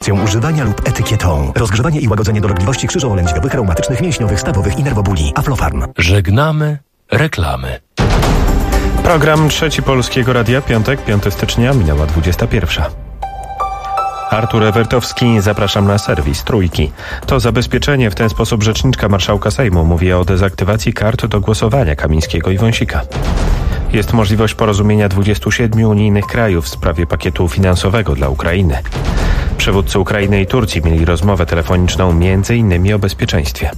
instrukcją używania lub etykietą. Rozgrzewanie i łagodzenie dolegliwości krzyżowo-lędźwiowych, reumatycznych, mięśniowych, stawowych i nerwobóli. Aflofarm. Żegnamy reklamy. Program Trzeci Polskiego Radia, piątek, 5 stycznia, minęła 21. Artur Ewertowski, zapraszam na serwis Trójki. To zabezpieczenie, w ten sposób rzeczniczka marszałka Sejmu mówi o dezaktywacji kart do głosowania Kamińskiego i Wąsika. Jest możliwość porozumienia 27 unijnych krajów w sprawie pakietu finansowego dla Ukrainy. Przywódcy Ukrainy i Turcji mieli rozmowę telefoniczną m.in. o bezpieczeństwie.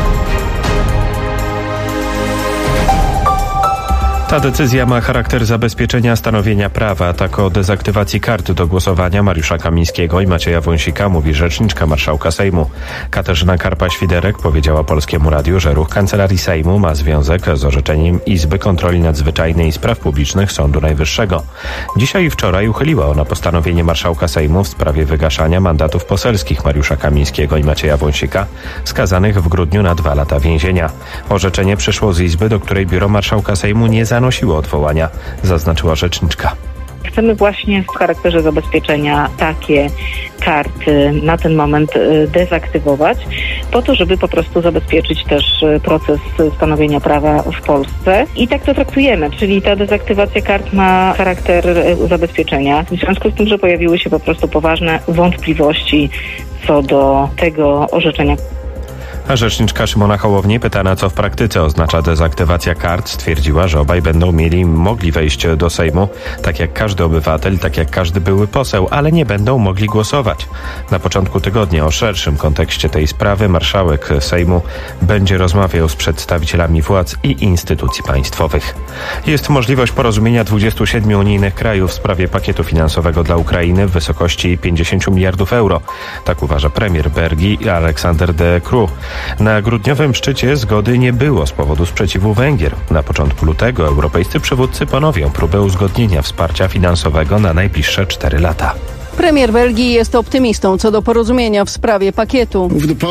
Ta decyzja ma charakter zabezpieczenia stanowienia prawa. Tak o dezaktywacji kart do głosowania Mariusza Kamińskiego i Macieja Wąsika mówi rzeczniczka marszałka Sejmu. Katarzyna Karpa-Świderek powiedziała Polskiemu Radiu, że ruch Kancelarii Sejmu ma związek z orzeczeniem Izby Kontroli Nadzwyczajnej i Spraw Publicznych Sądu Najwyższego. Dzisiaj i wczoraj uchyliła ona postanowienie marszałka Sejmu w sprawie wygaszania mandatów poselskich Mariusza Kamińskiego i Macieja Wąsika, skazanych w grudniu na 2 lata więzienia. Orzeczenie przyszło z Izby, do której biuro marszałka Sejmu nie zanosiło odwołania, zaznaczyła rzeczniczka. Chcemy właśnie w charakterze zabezpieczenia takie karty na ten moment dezaktywować, po to, żeby po prostu zabezpieczyć też proces stanowienia prawa w Polsce. I tak to traktujemy, czyli ta dezaktywacja kart ma charakter zabezpieczenia. W związku z tym, że pojawiły się po prostu poważne wątpliwości co do tego orzeczenia. A rzeczniczka Szymona Hołowni, pytana co w praktyce oznacza dezaktywacja kart, stwierdziła, że obaj będą mogli wejść do Sejmu, tak jak każdy obywatel, tak jak każdy były poseł, ale nie będą mogli głosować. Na początku tygodnia o szerszym kontekście tej sprawy marszałek Sejmu będzie rozmawiał z przedstawicielami władz i instytucji państwowych. Jest możliwość porozumienia 27 unijnych krajów w sprawie pakietu finansowego dla Ukrainy w wysokości 50 miliardów euro. Tak uważa premier Belgii Alexander De Croo. Na grudniowym szczycie zgody nie było z powodu sprzeciwu Węgier. Na początku lutego europejscy przywódcy ponowią próbę uzgodnienia wsparcia finansowego na najbliższe 4 lata. Premier Belgii jest optymistą co do porozumienia w sprawie pakietu.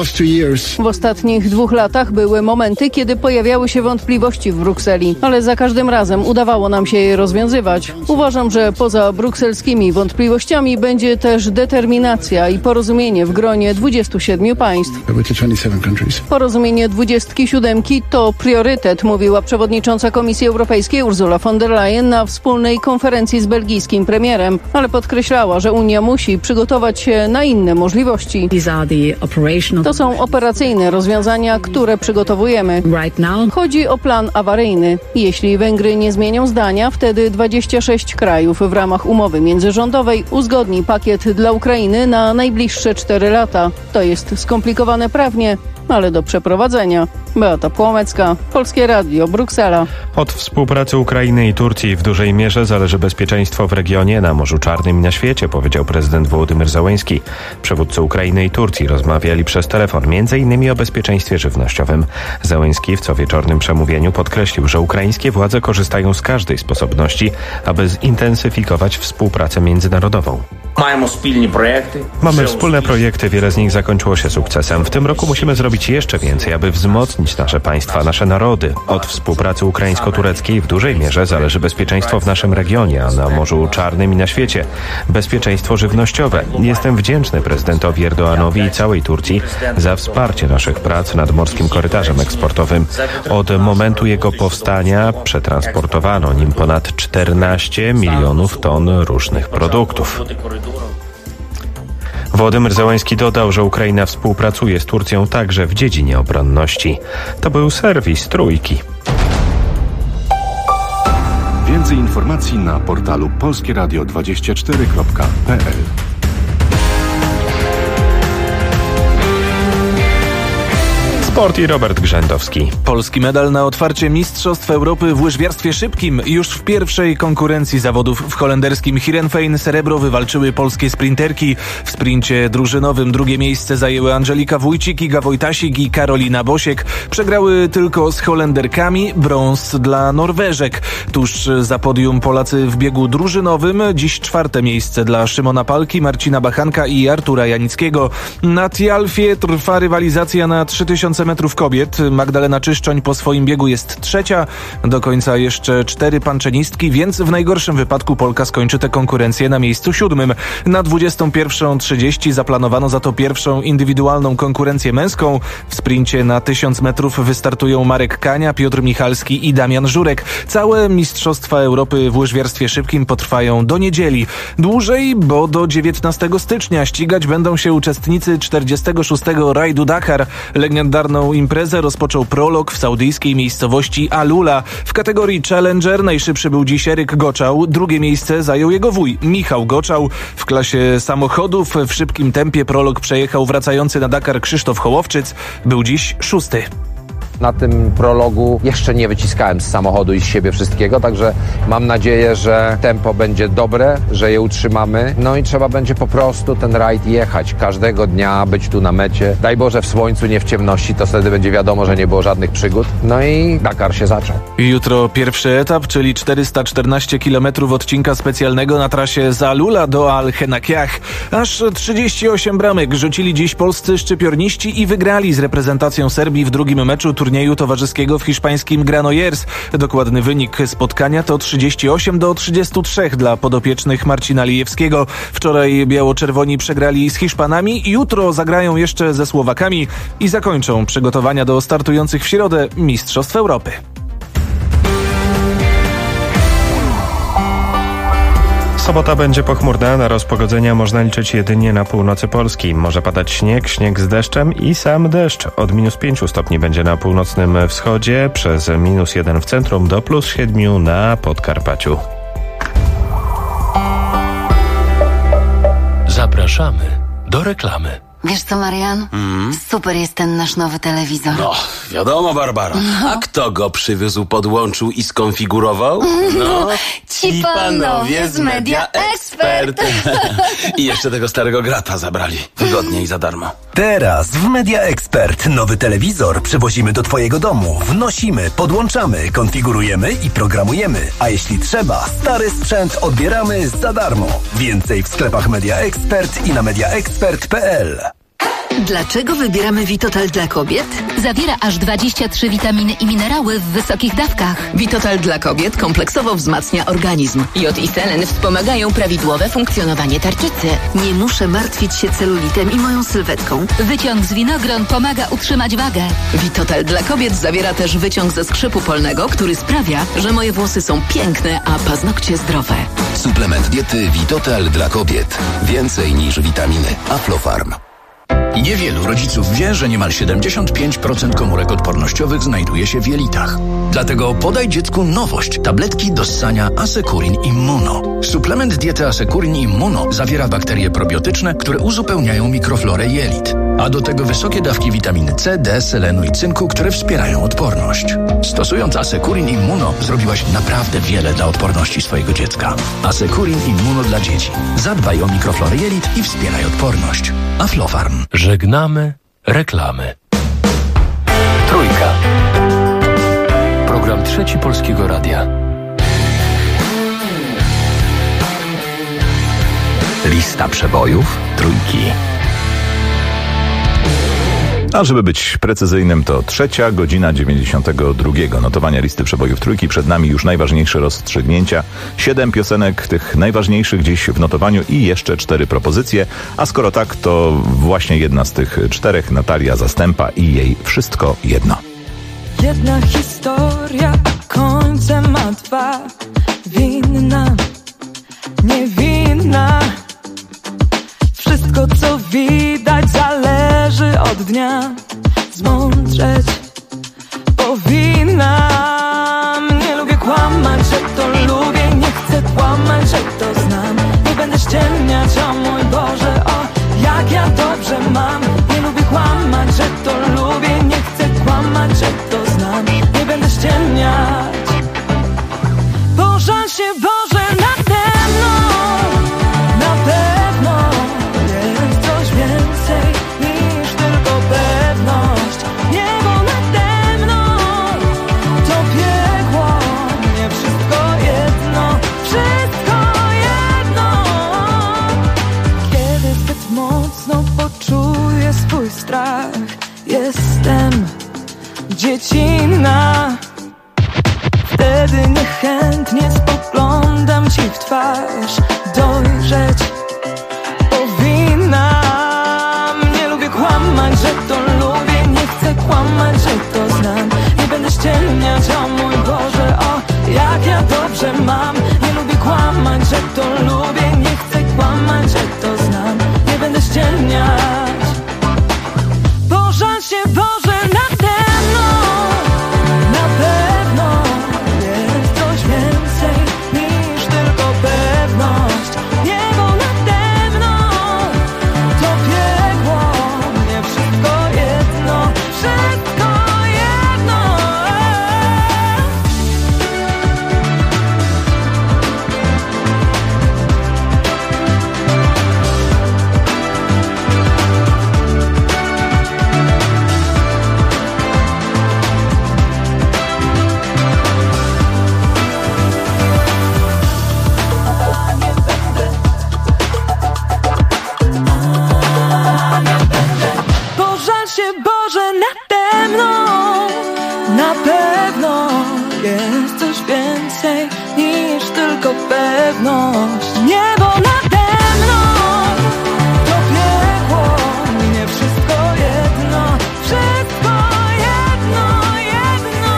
W ostatnich 2 latach były momenty, kiedy pojawiały się wątpliwości w Brukseli, ale za każdym razem udawało nam się je rozwiązywać. Uważam, że poza brukselskimi wątpliwościami będzie też determinacja i porozumienie w gronie 27 państw. Porozumienie 27 to priorytet, mówiła przewodnicząca Komisji Europejskiej Ursula von der Leyen na wspólnej konferencji z belgijskim premierem, ale podkreślała, że Unia musi przygotować się na inne możliwości. To są operacyjne rozwiązania, które przygotowujemy. Chodzi o plan awaryjny. Jeśli Węgry nie zmienią zdania, wtedy 26 krajów w ramach umowy międzyrządowej uzgodni pakiet dla Ukrainy na najbliższe 4 lata. To jest skomplikowane prawnie, ale do przeprowadzenia. Beata Płomecka, Polskie Radio, Bruksela. Od współpracy Ukrainy i Turcji w dużej mierze zależy bezpieczeństwo w regionie, na Morzu Czarnym i na świecie, powiedział prezydent Wołodymyr Zełenski. Przywódcy Ukrainy i Turcji rozmawiali przez telefon m.in. o bezpieczeństwie żywnościowym. Zełenski w cowieczornym przemówieniu podkreślił, że ukraińskie władze korzystają z każdej sposobności, aby zintensyfikować współpracę międzynarodową. Mamy wspólne projekty, wiele z nich zakończyło się sukcesem. W tym roku musimy zrobić jeszcze więcej, aby wzmocnić nasze państwa, nasze narody. Od współpracy ukraińsko-tureckiej w dużej mierze zależy bezpieczeństwo w naszym regionie, a na Morzu Czarnym i na świecie. Bezpieczeństwo żywnościowe. Jestem wdzięczny prezydentowi Erdoğanowi i całej Turcji za wsparcie naszych prac nad morskim korytarzem eksportowym. Od momentu jego powstania przetransportowano nim ponad 14 milionów ton różnych produktów. Wołodymyr Zełenski dodał, że Ukraina współpracuje z Turcją także w dziedzinie obronności. To był serwis Trójki. Więcej informacji na portalu polskieradio24.pl. Sport i Robert Grzędowski. Polski medal na otwarcie Mistrzostw Europy w łyżwiarstwie szybkim. Już w pierwszej konkurencji zawodów w holenderskim Heerenveen srebro wywalczyły polskie sprinterki. W sprincie drużynowym drugie miejsce zajęły Angelika Wójcik, Iga Wojtasik i Karolina Bosiek. Przegrały tylko z Holenderkami, brąz dla Norweżek. Tuż za podium Polacy w biegu drużynowym. Dziś 4. miejsce dla Szymona Palki, Marcina Bachanka i Artura Janickiego. Na Tialfie trwa rywalizacja na 3000 metrów kobiet. Magdalena Czyszczoń po swoim biegu jest trzecia. Do końca jeszcze 4 panczenistki, więc w najgorszym wypadku Polka skończy tę konkurencję na miejscu 7. Na 21:30 zaplanowano za to pierwszą indywidualną konkurencję męską. W sprincie na 1000 metrów wystartują Marek Kania, Piotr Michalski i Damian Żurek. Całe Mistrzostwa Europy w łyżwiarstwie szybkim potrwają do niedzieli. Dłużej, bo do 19 stycznia ścigać będą się uczestnicy 46. rajdu Dakar. Legendarną imprezę rozpoczął prolog w saudyjskiej miejscowości Alula. W kategorii Challenger najszybszy był dziś Eryk Goczał. Drugie miejsce zajął jego wuj, Michał Goczał. W klasie samochodów w szybkim tempie prolog przejechał wracający na Dakar Krzysztof Hołowczyc. Był dziś 6. Na tym prologu jeszcze nie wyciskałem z samochodu i z siebie wszystkiego, także mam nadzieję, że tempo będzie dobre, że je utrzymamy. No i trzeba będzie po prostu ten rajd jechać. Każdego dnia być tu na mecie. Daj Boże w słońcu, nie w ciemności, to wtedy będzie wiadomo, że nie było żadnych przygód. No i Dakar się zaczął. Jutro pierwszy etap, czyli 414 km odcinka specjalnego na trasie z Alula do Al-Henakiach. Aż 38 bramek rzucili dziś polscy szczypiorniści i wygrali z reprezentacją Serbii w drugim meczu turnieju towarzyskiego w hiszpańskim Granollers. Dokładny wynik spotkania to 38-33 dla podopiecznych Marcina Lijewskiego. Wczoraj biało-czerwoni przegrali z Hiszpanami, jutro zagrają jeszcze ze Słowakami i zakończą przygotowania do startujących w środę Mistrzostw Europy. Sobota będzie pochmurna, na rozpogodzenia można liczyć jedynie na północy Polski. Może padać śnieg z deszczem i sam deszcz. Od -5 stopni będzie na północnym wschodzie, przez -1 w centrum do +7 na Podkarpaciu. Zapraszamy do reklamy. Wiesz co, Marian? Super jest ten nasz nowy telewizor. No, wiadomo, Barbara. A kto go przywiózł, podłączył i skonfigurował? No, ci panowie z Media Expert. I jeszcze tego starego grata zabrali. Wygodnie i za darmo. Teraz w Media Expert nowy telewizor przywozimy do Twojego domu. Wnosimy, podłączamy, konfigurujemy i programujemy. A jeśli trzeba, stary sprzęt odbieramy za darmo. Więcej w sklepach Media Expert i na mediaexpert.pl. Dlaczego wybieramy Vitotal dla kobiet? Zawiera aż 23 witaminy i minerały w wysokich dawkach. Vitotal dla kobiet kompleksowo wzmacnia organizm. Jod i selen wspomagają prawidłowe funkcjonowanie tarczycy. Nie muszę martwić się celulitem i moją sylwetką. Wyciąg z winogron pomaga utrzymać wagę. Vitotal dla kobiet zawiera też wyciąg ze skrzypu polnego, który sprawia, że moje włosy są piękne, a paznokcie zdrowe. Suplement diety Vitotal dla kobiet. Więcej niż witaminy. Aflofarm. Niewielu rodziców wie, że niemal 75% komórek odpornościowych znajduje się w jelitach. Dlatego podaj dziecku nowość. Tabletki do ssania Asekurin Immuno. Suplement diety Asekurin Immuno zawiera bakterie probiotyczne, które uzupełniają mikroflorę jelit. A do tego wysokie dawki witaminy C, D, selenu i cynku, które wspierają odporność. Stosując Asekurin Immuno zrobiłaś naprawdę wiele dla odporności swojego dziecka. Asekurin Immuno dla dzieci. Zadbaj o mikroflorę jelit i wspieraj odporność. Aflofarm. Żegnamy reklamy. Trójka. Program Trzeci Polskiego Radia. Lista przebojów Trójki. A żeby być precyzyjnym, to 3:92. Notowania listy przebojów Trójki. Przed nami już najważniejsze rozstrzygnięcia. 7 piosenek, tych najważniejszych dziś w notowaniu i jeszcze 4 propozycje. A skoro tak, to właśnie jedna z tych 4, Natalia Zastępa i jej Wszystko jedno. Jedna historia, końcem ma 2. Winna, niewinna. Wszystko, co widać, zależy od dnia. Zmądrzeć powinnam. Nie lubię kłamać, że to lubię. Nie chcę kłamać, że to znam. Nie będę ściemniać, o mój Boże, o jak ja dobrze mam. Nie lubię kłamać, że to lubię. Nie chcę kłamać, że to znam. Nie będę ściemniać. Pożal się, Boże, nade mną. Na pewno jest coś więcej niż tylko pewność. Niebo nade mną to piekło. Nie wszystko jedno, wszystko jedno. Kiedy zbyt mocno poczuję swój strach, jestem dziecina. Wtedy niechętnie spoglądam ci w twarz. Dojrzeć powinnam. Nie lubię kłamać, że to lubię. Nie chcę kłamać, że to znam. Nie będę ściemniać, o mój Boże, o jak ja dobrze mam. Nie lubię kłamać, że to lubię. Nie chcę kłamać, że to znam. Nie będę ściemniać. Pożal się Boże nade mną. Na pewno jest coś więcej niż tylko pewność. Niebo nade mną to piekło. Nie wszystko jedno, wszystko jedno. Pożal się Boże nade mną. Na pewno jest coś więcej niż tylko pewność. Niebo nade mną to piekło. Nie wszystko jedno, wszystko jedno, jedno.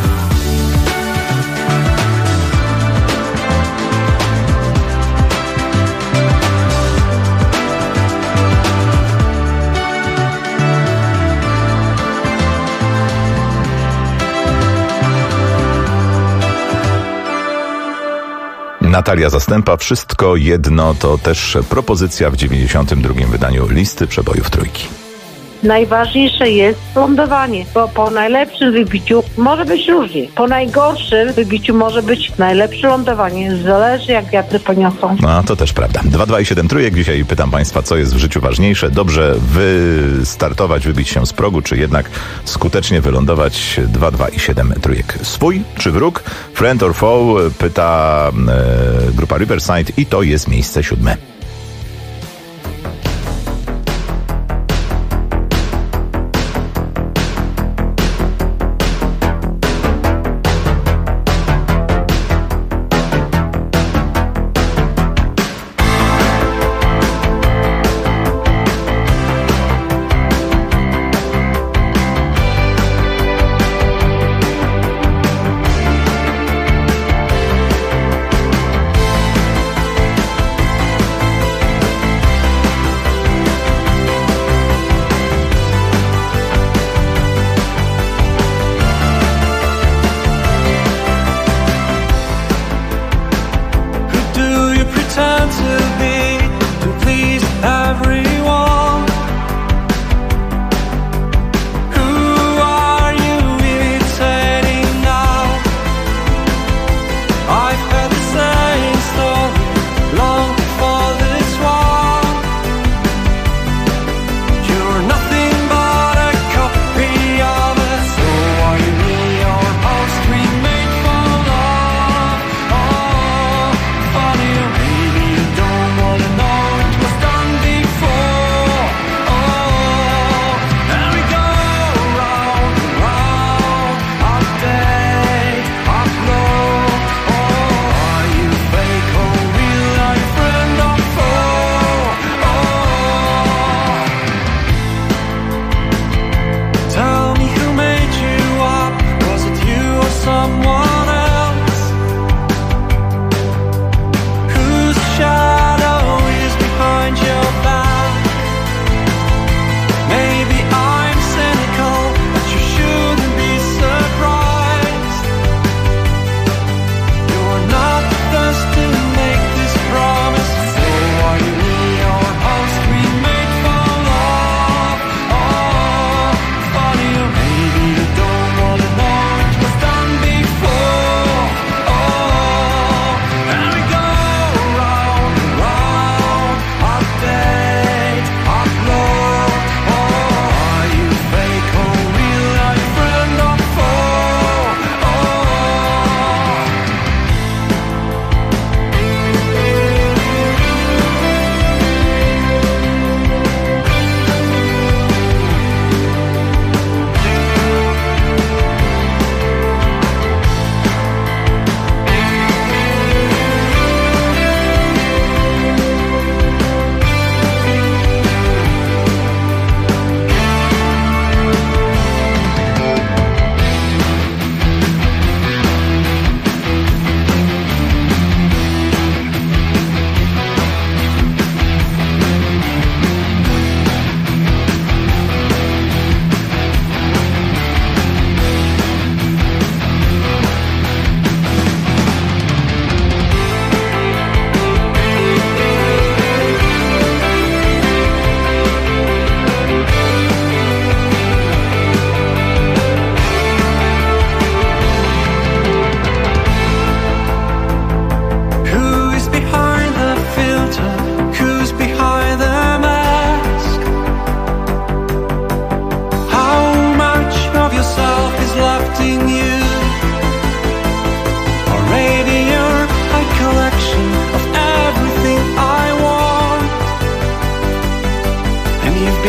Natalia Zastępa, Wszystko jedno to też propozycja w 92. wydaniu listy przebojów Trójki. Najważniejsze jest lądowanie, bo po najlepszym wybiciu może być różnie. Po najgorszym wybiciu może być najlepsze lądowanie. Zależy jak wiatry poniosą. No, to też prawda. 2, 2 i 7 trójek. Dzisiaj pytam Państwa, co jest w życiu ważniejsze. Dobrze wystartować, wybić się z progu, czy jednak skutecznie wylądować. 2, 2 i 7 trójek. Swój czy wróg? Friend or foe? Pyta grupa Riverside i to jest miejsce 7.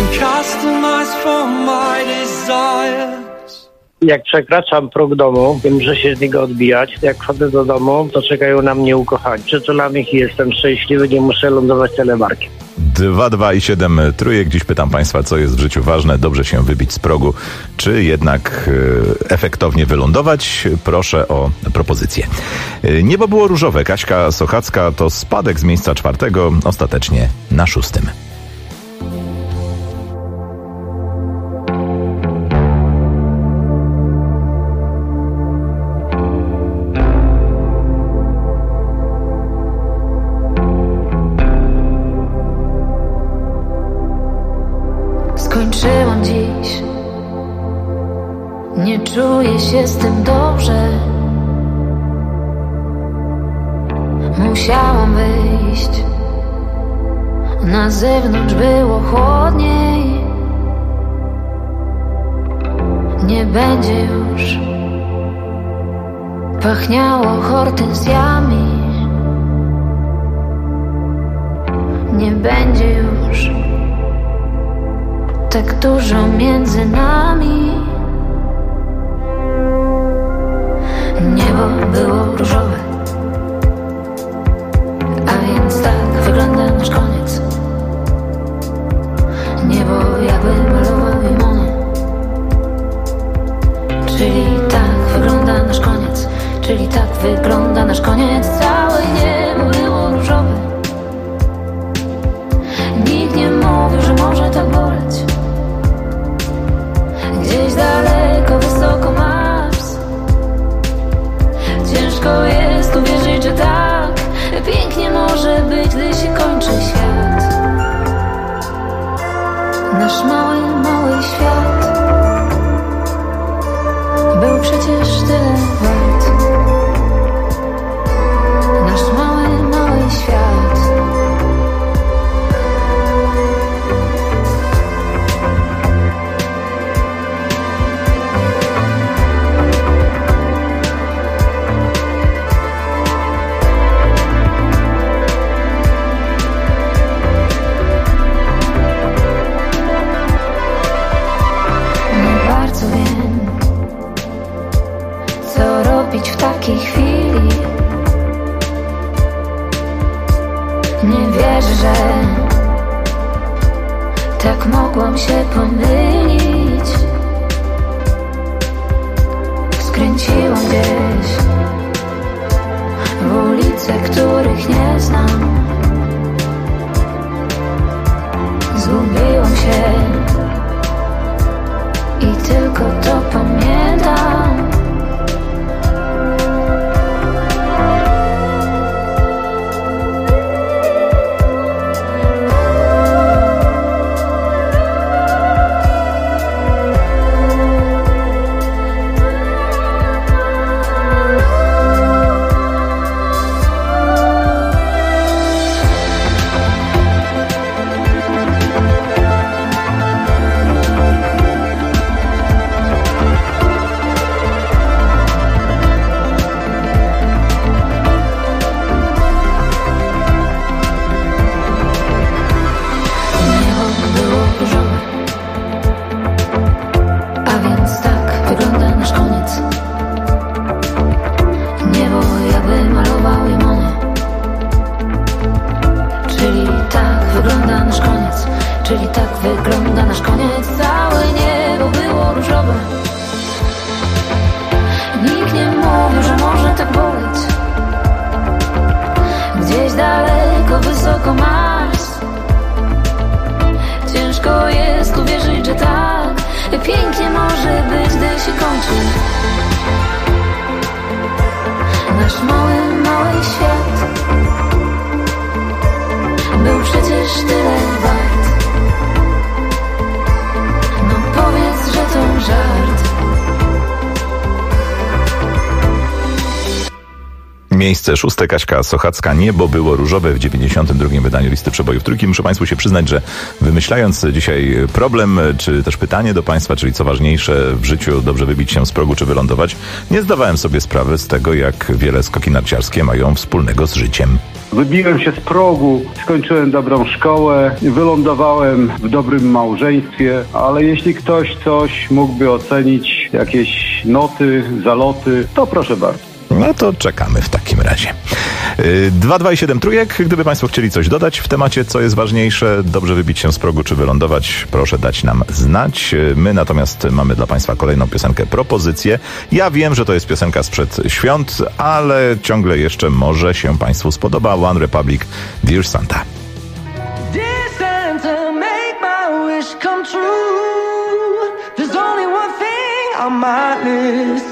customized for my desires. Jak przekraczam próg domu, wiem, że się z niego odbijać. Jak wchodzę do domu, to czekają na mnie ukochani. Przytulam ich i jestem szczęśliwy, nie muszę lądować telemarkiem. 2, 2 i 7 trójek. Dziś pytam Państwa, co jest w życiu ważne, dobrze się wybić z progu, czy jednak efektownie wylądować? Proszę o propozycję. Niebo było różowe. Kaśka Sochacka to spadek z miejsca 4, ostatecznie na 6. Skończyłam dziś, nie czuję się z tym dobrze. Musiałam wyjść, na zewnątrz było chłodniej. Nie będzie już pachniało hortensjami. Nie będzie już tak dużo między nami. Niebo było różowe, a więc tak wygląda nasz koniec. Niebo jakby malował limony. Czyli tak wygląda nasz koniec. Czyli tak wygląda nasz koniec. Całe niebo było różowe. Nikt nie mówił, że może tak boleć. Gdzieś daleko, wysoko Mars. Ciężko jest uwierzyć, że tak pięknie może być, gdy się kończy świat. Nasz mały, mały świat był przecież tyle wart. Nasz mały, mały świat. W takiej chwili nie wierzę, że tak mogłam się pomylić. Skręciłam gdzieś w ulice, których nie znam. Zgubiłam się i tylko to pamiętam. Czyli tak wygląda nasz koniec. Całe niebo było różowe. Nikt nie mówił, że może tak boleć. Gdzieś daleko, wysoko Mars. Ciężko jest uwierzyć, że tak pięknie może być, gdy się kończy. Nasz mały, mały świat był przecież tyle wart. No powiedz, że to żart. miejsce 6. Kaśka Sochacka. Niebo było różowe w 92. wydaniu listy przebojów trójki. Muszę Państwu się przyznać, że wymyślając dzisiaj problem, czy też pytanie do Państwa, czyli co ważniejsze w życiu, dobrze wybić się z progu, czy wylądować, nie zdawałem sobie sprawy z tego, jak wiele skoki narciarskie mają wspólnego z życiem. Wybiłem się z progu, skończyłem dobrą szkołę, wylądowałem w dobrym małżeństwie, ale jeśli ktoś coś mógłby ocenić, jakieś noty, zaloty, to proszę bardzo. No to czekamy w takim razie. 2, 2 i 7 trójek. Gdyby Państwo chcieli coś dodać w temacie, co jest ważniejsze, dobrze wybić się z progu czy wylądować, proszę dać nam znać. My natomiast mamy dla Państwa kolejną piosenkę, propozycję. Ja wiem, że to jest piosenka sprzed świąt, ale ciągle jeszcze może się Państwu spodoba. One Republic, Dear Santa. Dear Santa, make my wish come true. There's only one thing on my list.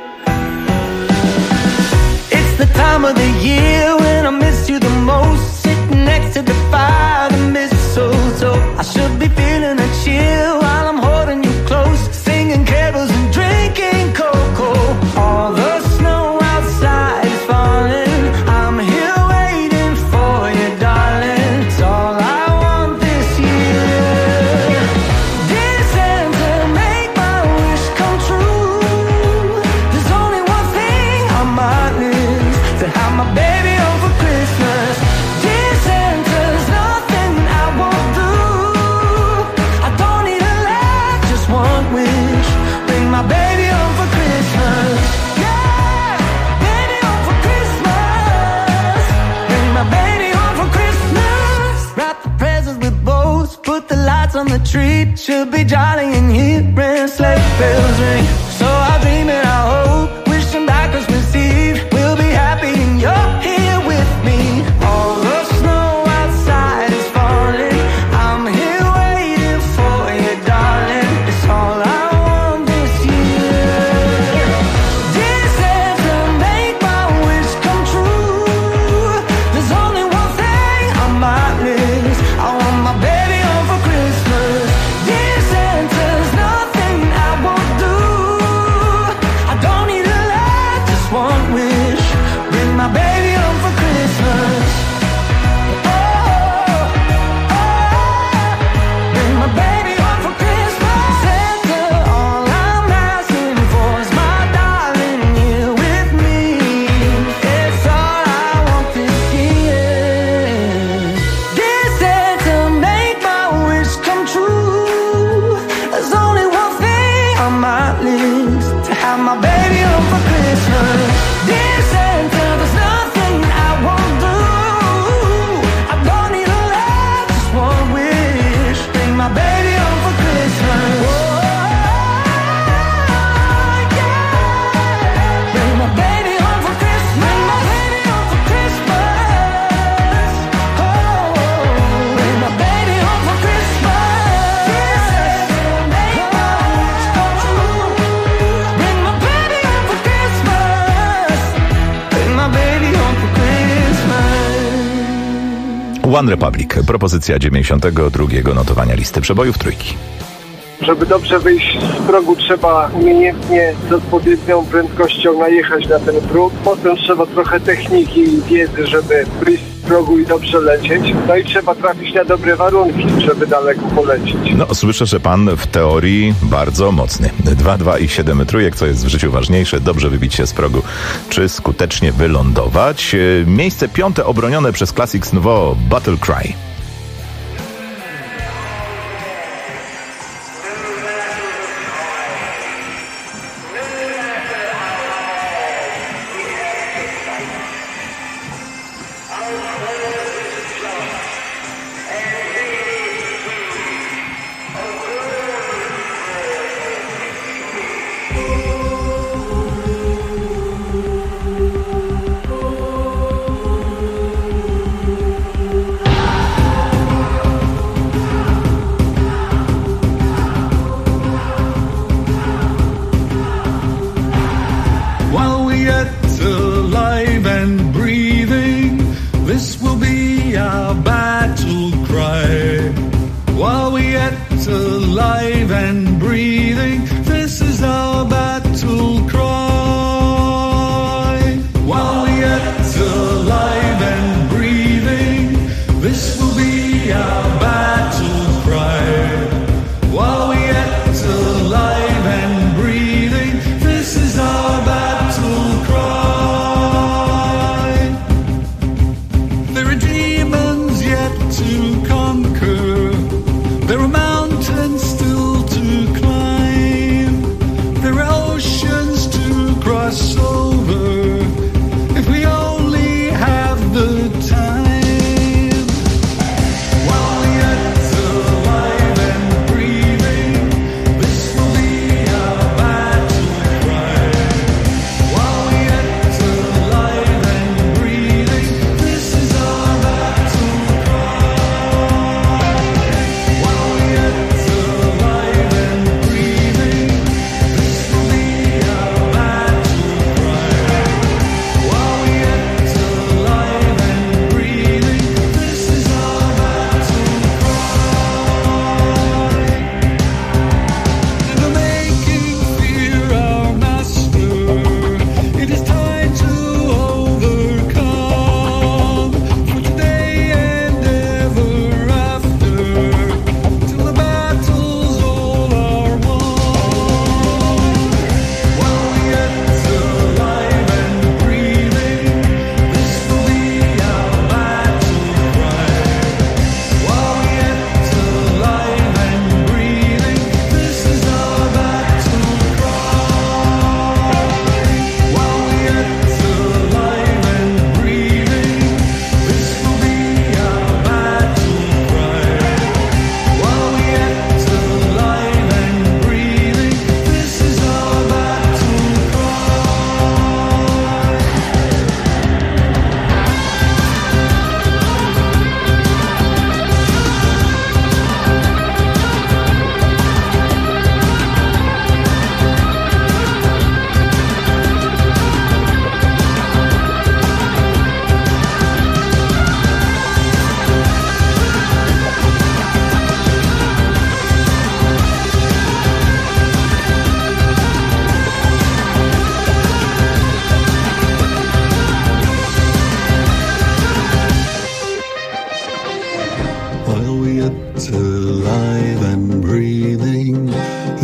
The time of the year when I miss you the most, sitting next to the fire, the mistletoe. I should be feeling a chill while I'm holding you close, singing carols and drinking cocoa. All the snow outside is falling, I'm here waiting for you, darling. It's all I want this year. Dear Santa, make my wish come true. There's only one thing on my list, to have my baby home for Christmas. Dear Santa, there's nothing I won't do. I don't need a lot, just one wish. Bring my baby home for Christmas. Yeah, baby home for Christmas. Bring my baby home for Christmas. Wrap the presents with bows, put the lights on the tree. Should be jolly in here and sleigh bells ring. So I dream and I hope, wishing back Christmas Eve, we'll be happy and you're here with me. All the snow outside is falling, I'm here waiting for you, darling. It's all I want this year. Dear Santa, make my wish come true. There's only one thing on my list, I want my baby home for Christmas. Dear Santa, there's nothing I won't do. I don't need a lot, just one wish. Bring my baby home for Christmas. Oh, bring my baby home for Christmas. Santa, all I'm asking for is my darling here with me. It's all I want this year. Dear Santa, make my wish come true. There's only one thing on my list, to have my baby home for Christmas. Dear Santa, there's nothing I won't do. I don't need a lot, just one wish. Bring my baby home for Christmas. Bring my baby home for Christmas. Bring my baby home for Christmas. Oh, bring my baby home for Christmas. Make my wish come true. Bring my baby home for Christmas. Bring my baby home for Christmas. One Republic, propozycja 92. notowania listy przebojów trójki. Żeby dobrze wyjść z progu, trzeba umiejętnie z odpowiednią prędkością najechać na ten próg. Potem trzeba trochę techniki i wiedzy, żeby wyjść z progu i dobrze lecieć. No i trzeba trafić na dobre warunki, żeby daleko polecieć. No, słyszę, że pan w teorii bardzo mocny. 2, 2 i 7 trójek, co jest w życiu ważniejsze, dobrze wybić się z progu, czy skutecznie wylądować. Miejsce 5. obronione przez Classics Nouveau, Battle Cry. alive and breathing. This is our battle cry. While we yet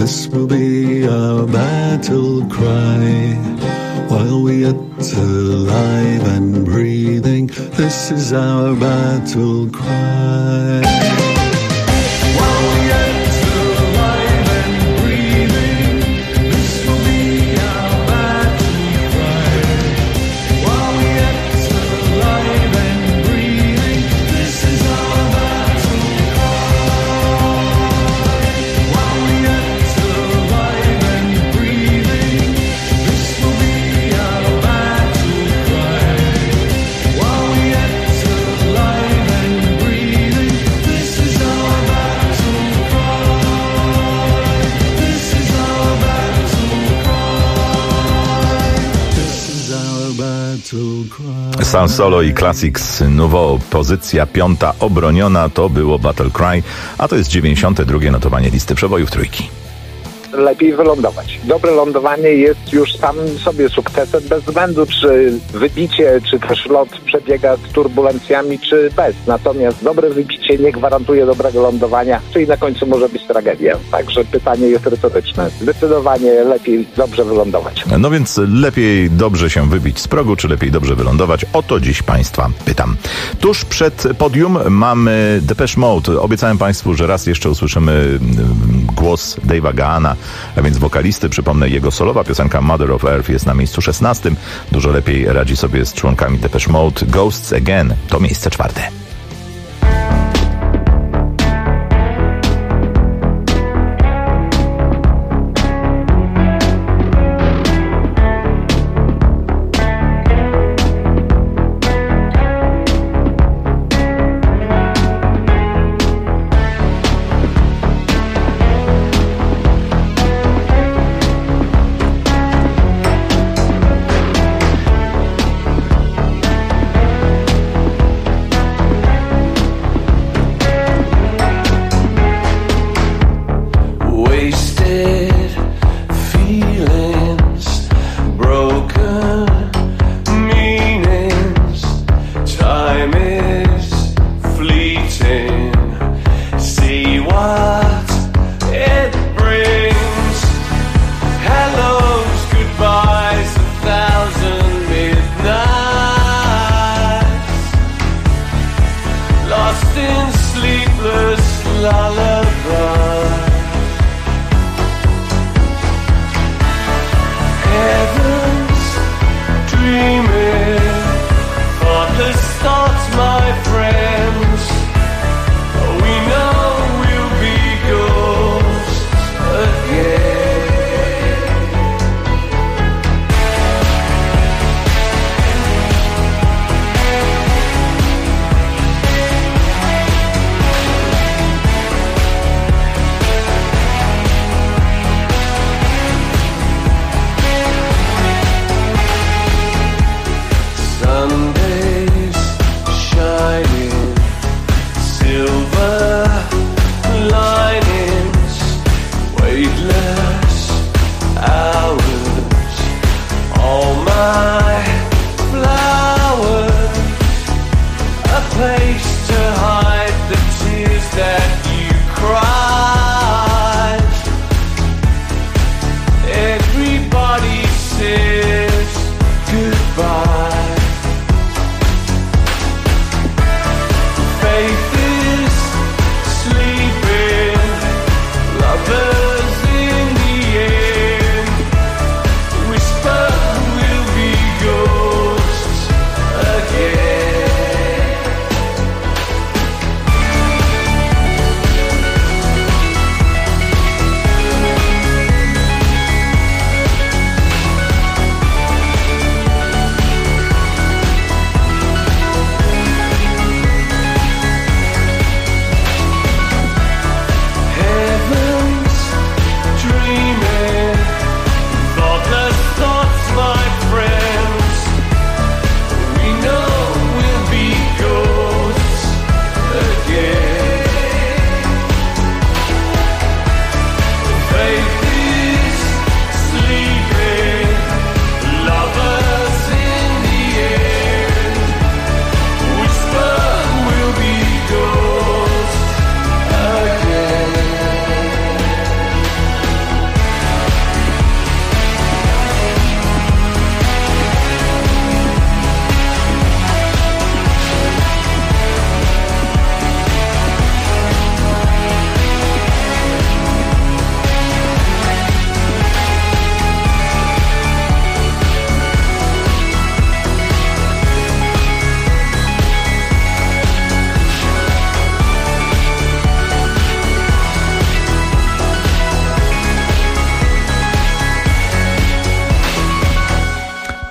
This will be our battle cry. While we yet alive and breathing, this is our battle cry. While we yet alive and breathing, this will be our battle cry. While we yet alive and breathing, this is our battle cry. While we yet alive and breathing, this will be our battle cry. While we yet alive and breathing, this is our battle cry. This is our battle cry. This is our battle cry. San Solo i Classics Nouveau, pozycja 5 obroniona, to było Battle Cry, a to jest 92. notowanie listy przebojów trójki. Lepiej wylądować. Dobre lądowanie jest już sam sobie sukcesem, bez względu czy wybicie, czy też lot przebiega z turbulencjami, czy bez. Natomiast dobre wybicie nie gwarantuje dobrego lądowania, czyli na końcu może być tragedia. Także pytanie jest retoryczne. Zdecydowanie lepiej dobrze wylądować. No więc lepiej dobrze się wybić z progu, czy lepiej dobrze wylądować? O to dziś Państwa pytam. Tuż przed podium mamy Depeche Mode. Obiecałem Państwu, że raz jeszcze usłyszymy głos Dave'a Gahana, a więc wokalisty. Przypomnę, jego solowa piosenka Mother of Earth jest na miejscu 16. Dużo lepiej radzi sobie z członkami Depeche Mode. Ghosts Again to miejsce 4.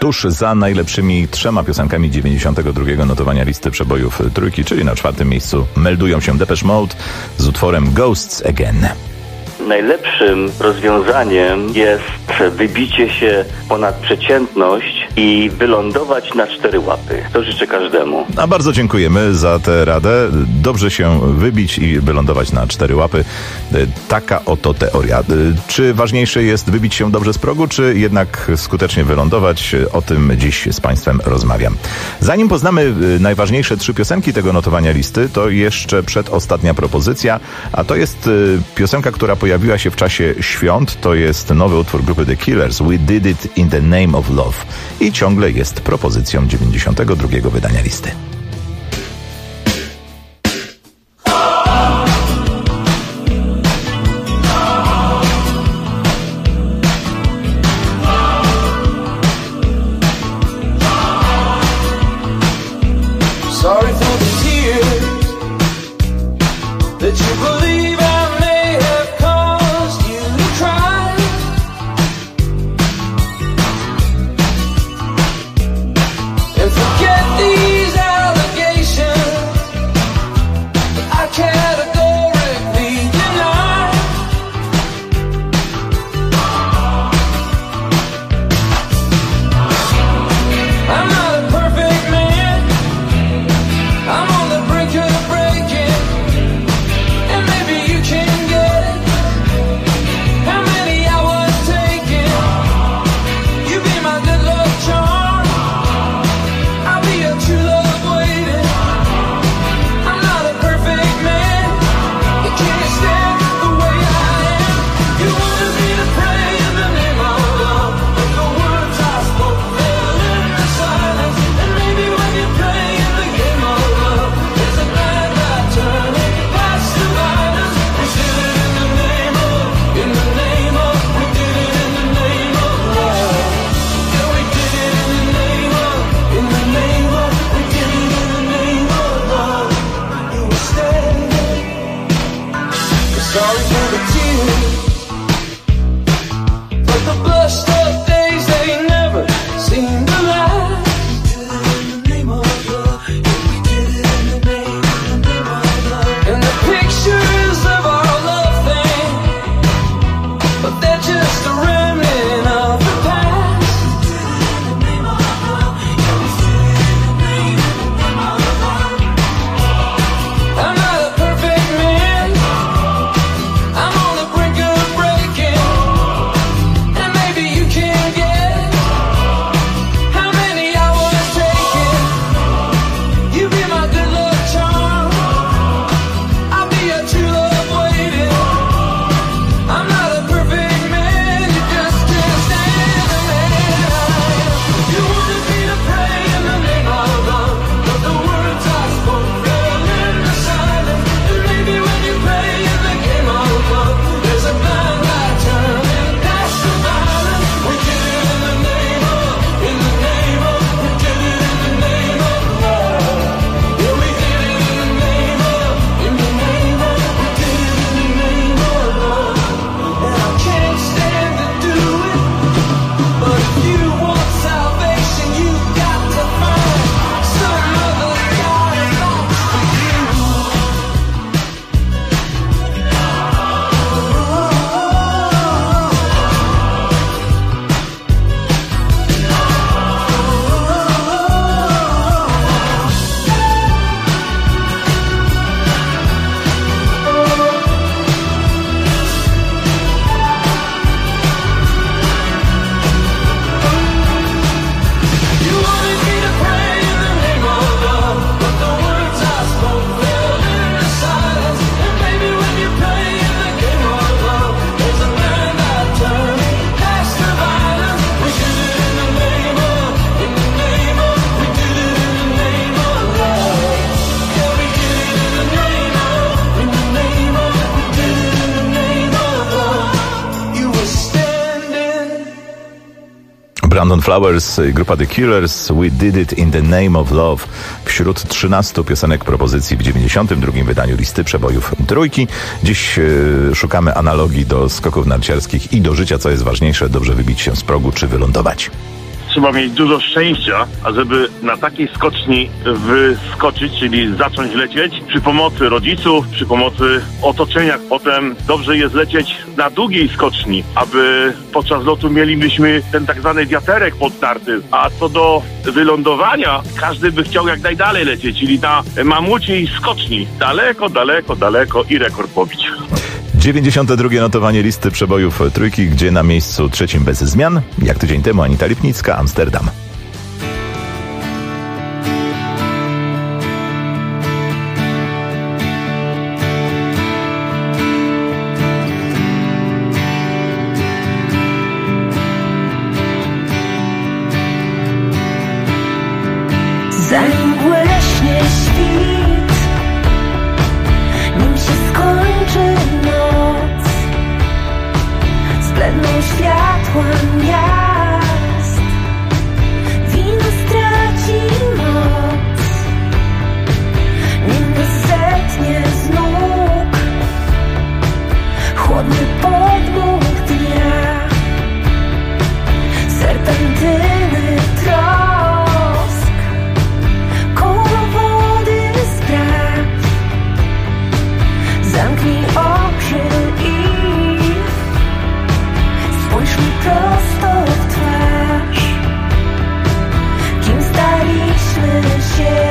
tuż za najlepszymi 3 piosenkami 92 notowania listy przebojów trójki, czyli na 4. miejscu meldują się Depeche Mode z utworem Ghosts Again. Najlepszym rozwiązaniem jest wybicie się ponad przeciętność i wylądować na 4 łapy. To życzę każdemu. A bardzo dziękujemy za tę radę. Dobrze się wybić i wylądować na 4 łapy. Taka oto teoria. Czy ważniejsze jest wybić się dobrze z progu, czy jednak skutecznie wylądować? O tym dziś z Państwem rozmawiam. Zanim poznamy najważniejsze 3 piosenki tego notowania listy, to jeszcze przedostatnia propozycja, a to jest piosenka, która pojawiła się w czasie świąt. To jest nowy utwór grupy The Killers, We Did It in the Name of Love. I ciągle jest propozycją 92 wydania listy. Sorry for the tears that you believe I may have caused you to cry. And forget these allegations that I categorically deny. I'm not a perfect man. I'm on the brink of breaking, and maybe you can get it. How many hours taking? You be my good luck charm. I'll be your true love waiting. I'm not a perfect man. You can't stand the way I am. You wanted me to pray in the name of love, but the words I spoke fell in the silence. And maybe when you play in the game of love, there's a bad right turn past the violence. We did it in the name of, we did it in the name of love. Yeah, we did it in the name of, we did it in the name of love. You were standing. Sorry for the tears, but the blushed up days, they never seem to last. And the pictures of our love thing, but they're just a remnant of the past. I'm not a perfect man. I'm on the brink of breaking, and maybe you can get it. How many hours taking? You be my good luck charm. I'll be your true love waiting. I'm not a perfect man. You just can't stand the man I am. You wanted me to pray in the name of love, but the words I spoke fell in the silence. And maybe when you play in the game of love, there's a blind light turning past the violence. We did it in the name of, we did it in the name of love. Yeah, we did it in the name of, we did it in the name of love. And I can't stand to do it, but if you want salvation, you got to find some other God for you. You wanted me to pray in the name of love, but the words I spoke fell in the silence. And maybe when you play in the game of love, there's a blind eye turning past the violence. We did it in the name of, we did it in the name of love. Yeah, we did it in the name of, we did it in the name of love. You were standing. Brandon Flowers, grupa The Killers, We Did It in the Name of Love. Wśród 13 piosenek propozycji w 92 wydaniu listy przebojów trójki. Dziś szukamy analogii do skoków narciarskich i do życia, co jest ważniejsze, dobrze wybić się z progu czy wylądować. trzeba mieć dużo szczęścia, ażeby na takiej skoczni wyskoczyć, czyli zacząć lecieć przy pomocy rodziców, przy pomocy otoczenia. Potem dobrze jest lecieć na długiej skoczni, aby podczas lotu mielibyśmy ten tak zwany wiaterek podtarty. A co do wylądowania, każdy by chciał jak najdalej lecieć, czyli na mamuciej skoczni. Daleko, daleko, daleko i rekord pobić. 92. notowanie listy przebojów trójki, gdzie na miejscu trzecim bez zmian, jak tydzień temu Anita Lipnicka, Amsterdam. Zanim błyśnie świt, nim się skończy noc, zbledną światła miast, wino straci moc, nim nas zetnie z nóg chłodny podmuch dnia, serpentyny trosk, koło wody sprawdź, zamknij oczy i spójrz mi prosto w twarz. Kim staliśmy się,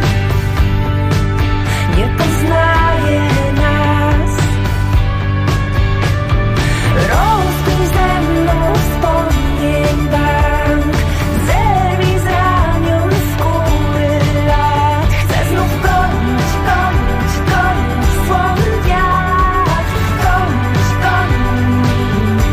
nie poznaje nas. Rozpij ze mną wspomnień bank, zerwij z ramion skóry lat. Chcę znów gonić, gonić, gonić słony wiatr, gonić, gonić.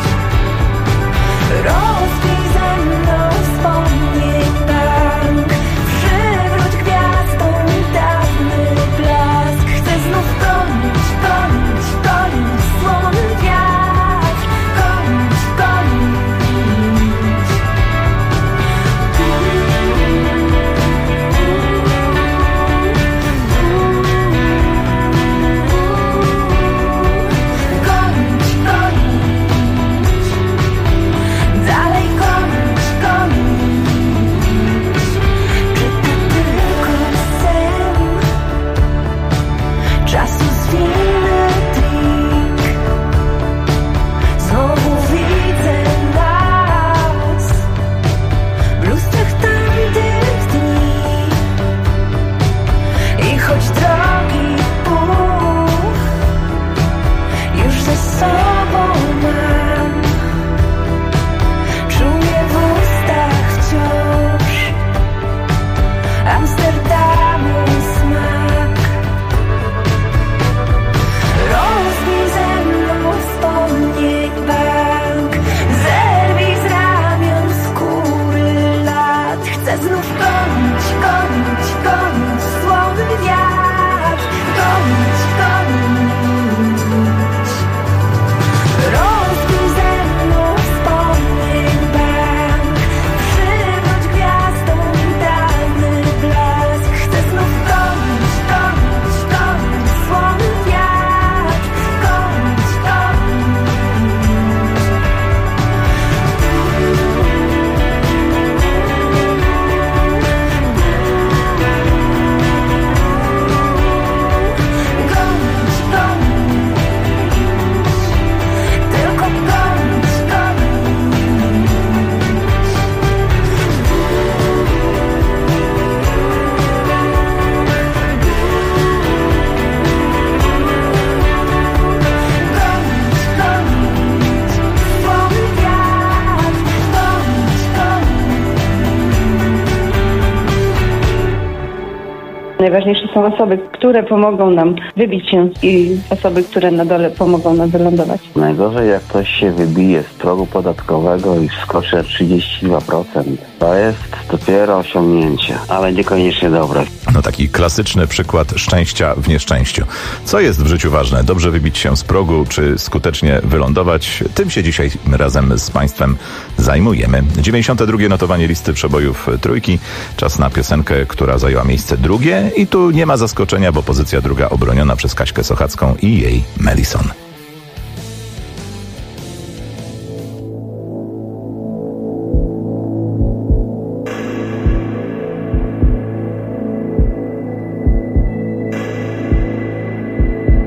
Rozpij ze mną wspomnień bank, przywróć gwiazdom dawny blask. Chcę znów gonić, gonić, gonić słony wiatr, gonić, gonić. Gonić, gonić, dalej gonić, gonić. Czy to tylko sen? Czasu zwinny trik. Znowu widzę nas w lustrach tamtych dni. I choć drogi pół już ze sobą mam, czuję w ustach wciąż Amsterdamu smak. Rozbij ze mną wspomnień bank, zerwij z ramion skóry lat. Chcę znów gonić, gonić, gonić słony wiatr, gonić, gonić. Rozbij ze mną wspomnień bank, przywróć gwiazdom dawny blask. Chcę znów gonić, gonić, gonić słony wiatr, gonić, gonić. Gonić, gonić, tylko gonić, gonić. Gonić, gonić, słony wiatr, gonić, gonić. Najważniejsze są osoby, które pomogą nam wybić się i osoby, które na dole pomogą nam wylądować. Najgorzej jak ktoś się wybije z progu podatkowego i wskoczy 32%. To jest dopiero osiągnięcie, ale niekoniecznie dobre. No taki klasyczny przykład szczęścia w nieszczęściu. Co jest w życiu ważne? Dobrze wybić się z progu, czy skutecznie wylądować? Tym się dzisiaj razem z Państwem zajmujemy. 92. notowanie listy przebojów trójki. Czas na piosenkę, która zajęła miejsce drugie. I tu nie ma zaskoczenia, bo pozycja druga obroniona przez Kaśkę Sochacką i jej Melison.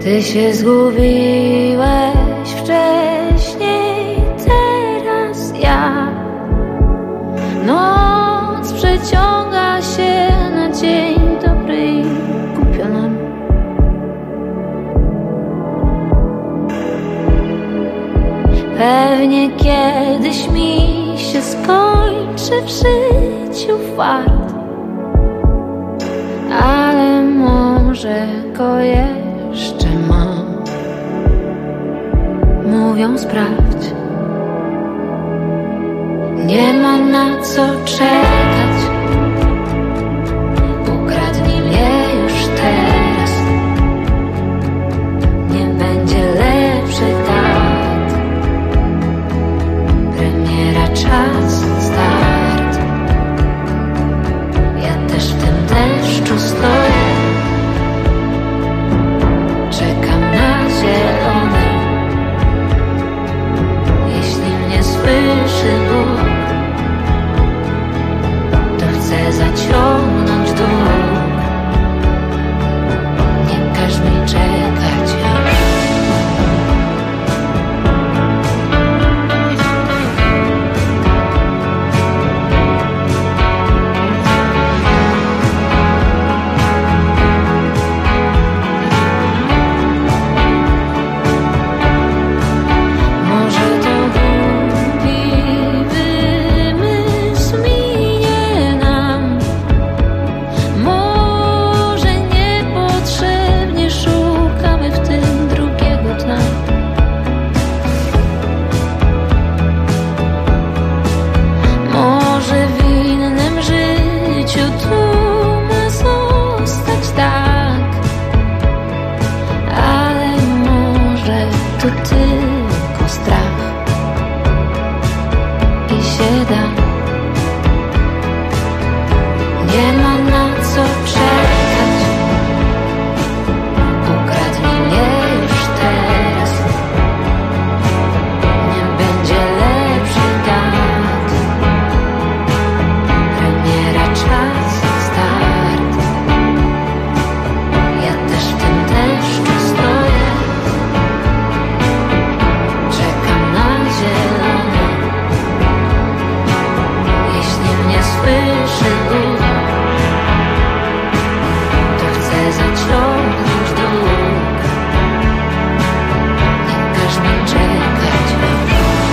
Ty się zgubiłeś wcześniej, teraz ja. Noc przeciąga się na dzień dobry i głupio nam. Pewnie kiedyś mi się skończy w życiu fart, ale może go jeszcze mam. Mówią sprawdź, nie ma na co czekać. Ukradnij mnie już teraz, nie będzie lepszy dat. Premiera, czas, start. Ja też w tym deszczu stoję, czekam na zielony. Jeśli mnie słyszy Bóg, to chcę zaciągnąć dług. Nie każ mi czekać już. Może to głupi wymysł minie nam, może niepotrzebnie szukamy w tym drugiego dna. Może w innym życiu tu ma zostać tak, ale może to tylko strach i się da. Nie ma na co czekać. Ukradnij mnie już teraz, nie będzie lepszy dat. Premiera, czas, start. Ja też w tym deszczu stoję, czekam na zielony. Jeśli mnie słyszy Bóg, to chcę zaciągnąć dług. Nie każ mi czekać już.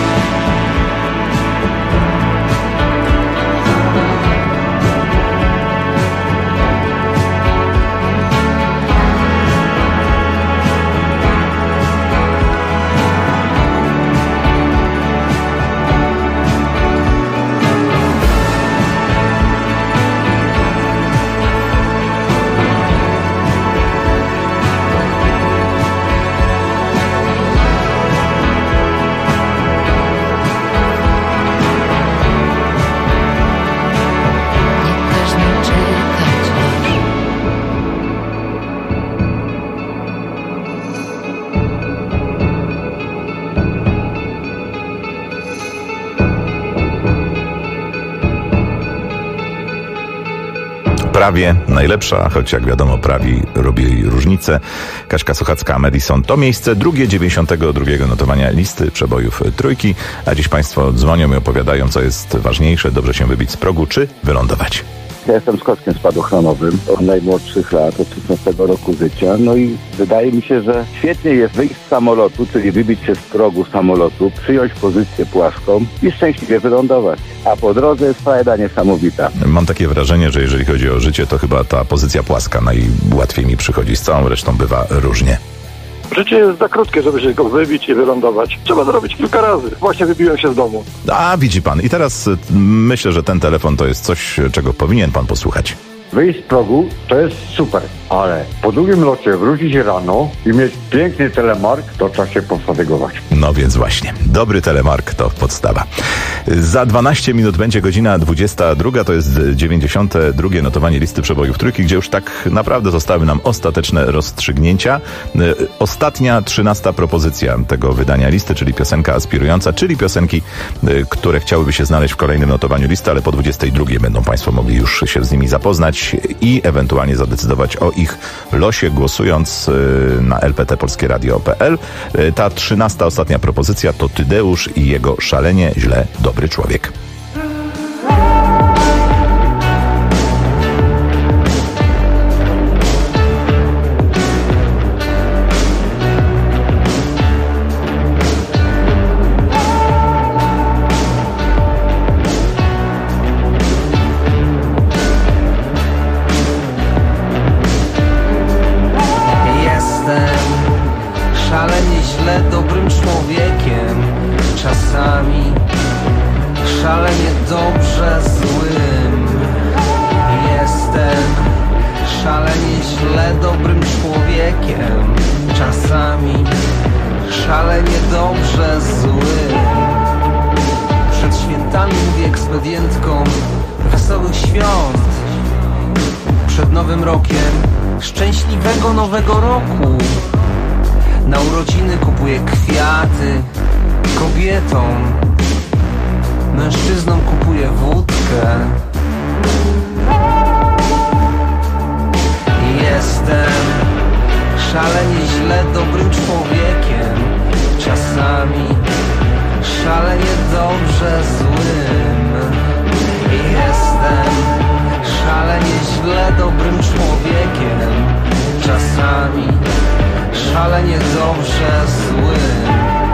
Prawie najlepsza, choć jak wiadomo prawi robi różnicę. Kaśka Sochacka, Madison. To miejsce drugie 92 notowania listy przebojów trójki. A dziś Państwo dzwonią i opowiadają, co jest ważniejsze, dobrze się wybić z progu, czy wylądować. Ja jestem skockiem spadochronowym od najmłodszych lat, od 16 roku życia. No i wydaje mi się, że świetnie jest wyjść z samolotu, czyli wybić się z progu samolotu, przyjąć pozycję płaską i szczęśliwie wylądować. A po drodze jest frajda niesamowita. Mam takie wrażenie, że jeżeli chodzi o życie, to chyba ta pozycja płaska najłatwiej mi przychodzi. Z całą resztą bywa różnie. Życie jest za krótkie, żeby się go wybić i wylądować. Trzeba zrobić kilka razy. Właśnie wybiłem się z domu. A widzi pan. I teraz myślę, że ten telefon to jest coś, czego powinien pan posłuchać. Wyjść z progu to jest super, ale po długim locie wrócić rano i mieć piękny telemark, to trzeba się pofatygować. No więc właśnie, dobry telemark to podstawa. Za 12 minut będzie godzina 22, to jest 92 notowanie listy przebojów trójki, gdzie już tak naprawdę zostały nam ostateczne rozstrzygnięcia. Ostatnia, 13 propozycja tego wydania listy, czyli piosenka aspirująca, czyli piosenki, które chciałyby się znaleźć w kolejnym notowaniu listy, ale po 22 będą Państwo mogli już się z nimi zapoznać i ewentualnie zadecydować o ich losie, głosując na lptpolskieradio.pl. Ta 13. ostatnia propozycja to Tadeusz i jego Szalenie źle dobry człowiek. Szalenie źle dobrym człowiekiem, czasami szalenie dobrze złym. Jestem szalenie źle dobrym człowiekiem, czasami szalenie dobrze złym. Przed świętami mówię ekspedientkom wesołych świąt, przed Nowym Rokiem szczęśliwego Nowego Roku. Na urodziny kupuję kwiaty kobietom, mężczyznom kupuję wódkę. Jestem szalenie źle dobrym człowiekiem, czasami szalenie dobrze złym. Jestem szalenie źle dobrym człowiekiem, czasami szalenie dobrze złym.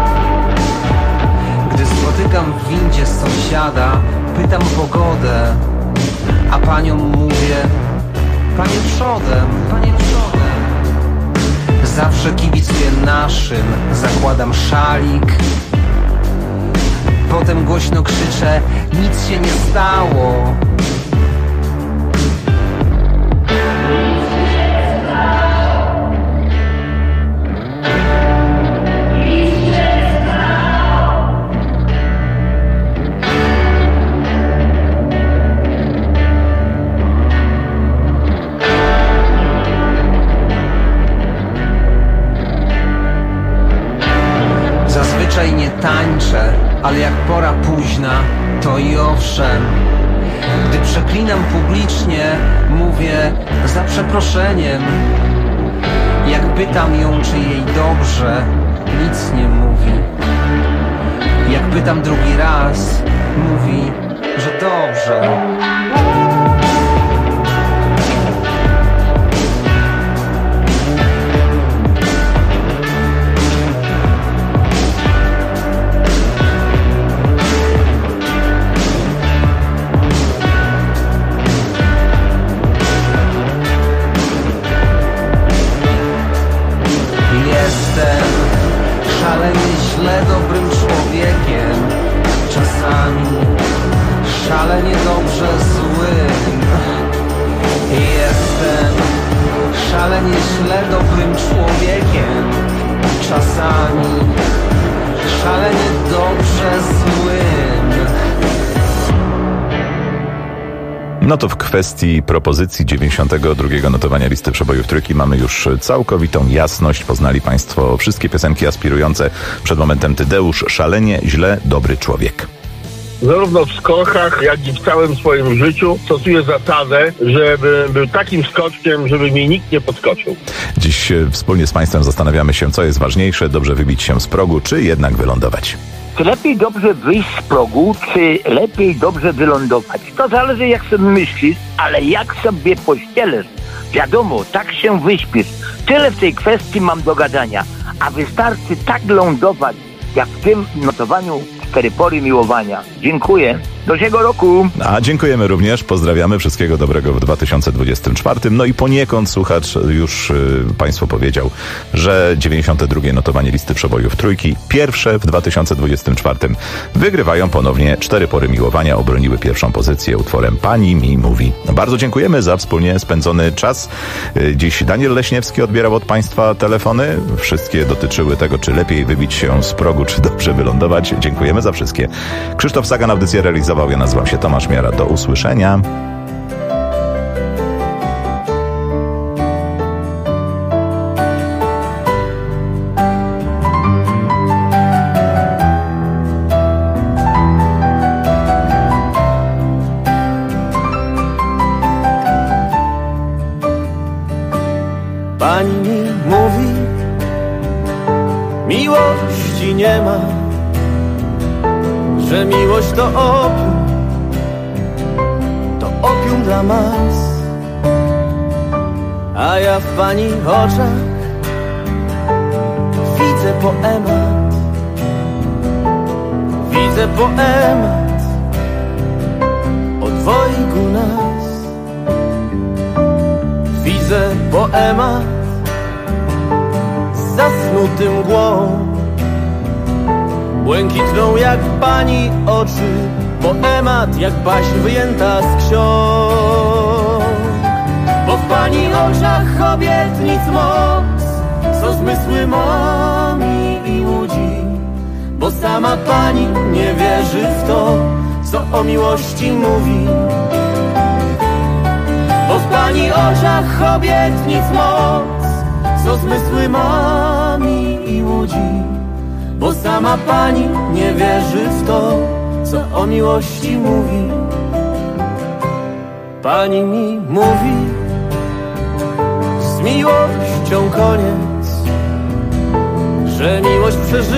Gdy spotykam w windzie sąsiada, pytam pogodę, a paniom mówię: panie przodem, panie przodem. Zawsze kibicuję naszym, zakładam szalik, potem głośno krzyczę: nic się nie stało. Zazwyczaj nie tańczę, ale jak pora późna, to i owszem. Gdy przeklinam publicznie, mówię za przeproszeniem. Jak pytam ją, czy jej dobrze, nic nie mówi. Jak pytam drugi raz, mówi, że dobrze. Jestem szalenie źle dobrym człowiekiem, czasami szalenie dobrze złym. Jestem szalenie źle dobrym człowiekiem, czasami szalenie dobrze złym. No to w kwestii propozycji 92. notowania listy przebojów trójki mamy już całkowitą jasność. Poznali Państwo wszystkie piosenki aspirujące przed momentem. Tadeusz, Szalenie źle dobry człowiek. Zarówno w skokach, jak i w całym swoim życiu stosuję zasadę, żeby był takim skoczkiem, żeby mnie nikt nie podskoczył. Dziś wspólnie z Państwem zastanawiamy się, co jest ważniejsze, dobrze wybić się z progu, czy jednak wylądować. Czy lepiej dobrze wyjść z progu, czy lepiej dobrze wylądować? To zależy, jak sobie myślisz, ale jak sobie pościelesz. Wiadomo, tak się wyśpisz. Tyle w tej kwestii mam do gadania. A wystarczy tak lądować, jak w tym notowaniu 4 pory miłowania. Dziękuję. Do tego roku. A dziękujemy również. Pozdrawiamy. Wszystkiego dobrego w 2024. No i poniekąd słuchacz już Państwu powiedział, że 92. notowanie listy przebojów trójki, pierwsze w 2024, wygrywają ponownie 4 pory miłowania. Obroniły pierwszą pozycję utworem Pani mi mówi. Bardzo dziękujemy za wspólnie spędzony czas. Dziś Daniel Leśniewski odbierał od Państwa telefony. Wszystkie dotyczyły tego, czy lepiej wybić się z progu, czy dobrze wylądować. Dziękujemy za wszystkie. Krzysztof Sagan audycję realizował. Ja nazywam się Tomasz Miara. Do usłyszenia. że miłość to opium dla mas. A ja w pani oczach widzę poemat. Widzę poemat o dwojgu nas. Widzę poemat z zasnutym mgłą, błękitną jak pani oczy. Poemat jak baśń wyjęta z ksiąg. Bo w pani oczach obietnic moc, co zmysły mami i łudzi. Bo sama pani nie wierzy w to, co o miłości mówi. Bo w pani oczach obietnic moc, co zmysły mami i łudzi. Bo sama pani nie wierzy w to, co o miłości mówi. Pani mi mówi, z miłością koniec, że miłość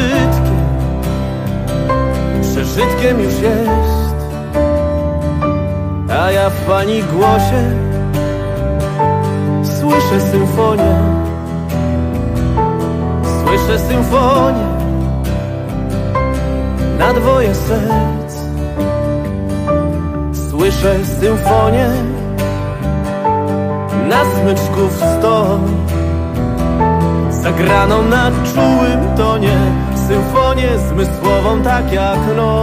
przeżytkiem już jest. A ja w pani głosie słyszę symfonię. Słyszę symfonię na dwoje serc. Słyszę symfonię na smyczków 100, zagraną na czułym tonie. Symfonię zmysłową tak jak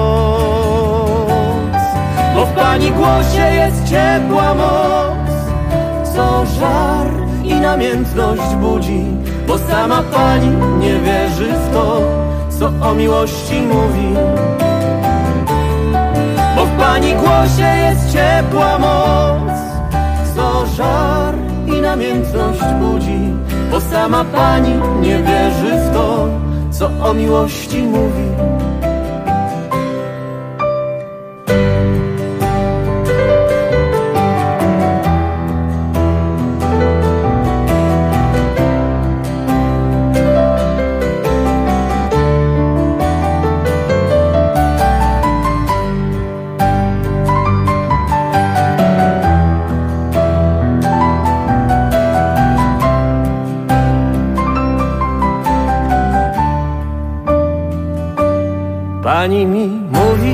noc. Bo w pani głosie jest ciepła moc, co żar i namiętność budzi. Bo sama pani nie wierzy w to, co o miłości mówi. Bo w pani głosie jest ciepła moc, co żar i namiętność budzi. Bo sama pani nie wierzy w to, co o miłości mówi. Pani mi mówi,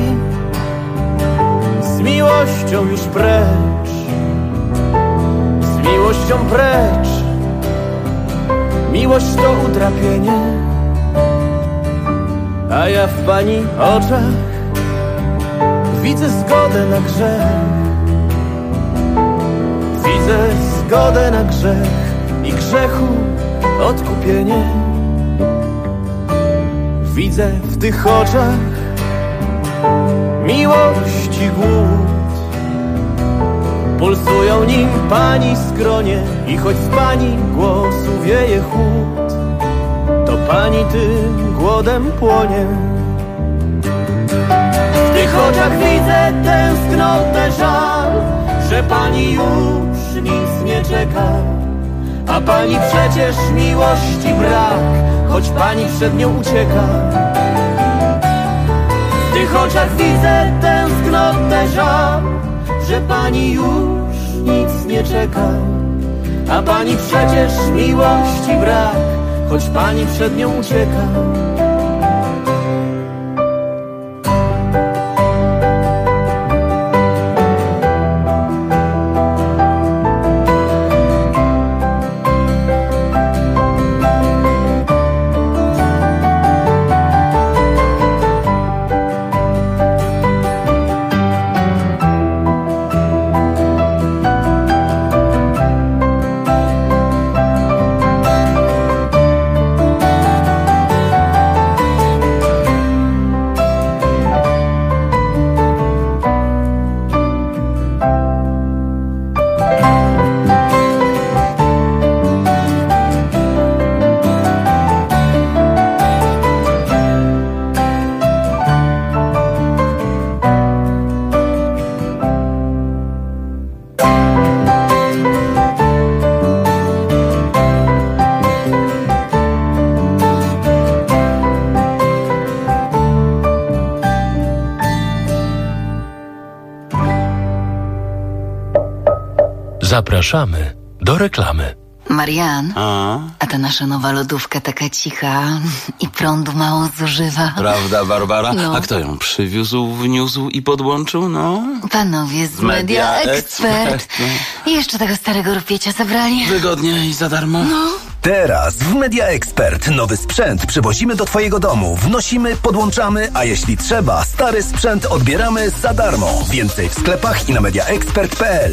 z miłością już precz, z miłością precz. Miłość to utrapienie, a ja w pani oczach widzę zgodę na grzech. Widzę zgodę na grzech i grzechu odkupienie. Widzę w tych oczach miłości głód. Pulsują nim pani skronie i choć z pani głosu wieje chłód, to pani tym głodem płonie. W tych oczach widzę tęsknotę, żal, że pani już nic nie czeka. A pani przecież miłości brak, choć pani przed nią ucieka. W tych oczach widzę tęsknotę, żal, że pani już nic nie czeka. A pani przecież miłości brak, choć pani przed nią ucieka. Zapraszamy do reklamy. Marian, a ta nasza nowa lodówka taka cicha i prądu mało zużywa. Prawda, Barbara? No. A kto ją przywiózł, wniósł i podłączył? No. Panowie z Media Expert. I jeszcze tego starego rupiecia zabrali. Wygodnie i za darmo. No. Teraz w Media Expert nowy sprzęt przywozimy do Twojego domu. Wnosimy, podłączamy, a jeśli trzeba, stary sprzęt odbieramy za darmo. Więcej w sklepach i na mediaexpert.pl.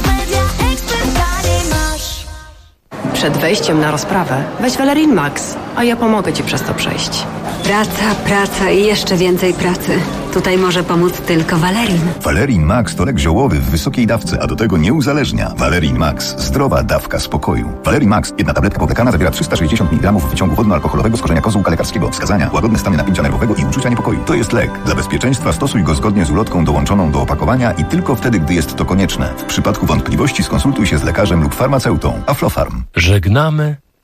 Przed wejściem na rozprawę weź Valerin Max, a ja pomogę Ci przez to przejść. Praca i jeszcze więcej pracy. Tutaj może pomóc tylko Valerin. Valerin Max to lek ziołowy w wysokiej dawce, a do tego nie uzależnia. Valerin Max. Zdrowa dawka spokoju. Valerin Max. Jedna tabletka powlekana zawiera 360 mg wyciągu wodno-alkoholowego z korzenia kozłka lekarskiego. Wskazania: łagodne stany napięcia nerwowego i uczucia niepokoju. To jest lek. Dla bezpieczeństwa stosuj go zgodnie z ulotką dołączoną do opakowania i tylko wtedy, gdy jest to konieczne. W przypadku wątpliwości skonsultuj się z lekarzem lub farmaceutą. Aflofarm. Żegnamy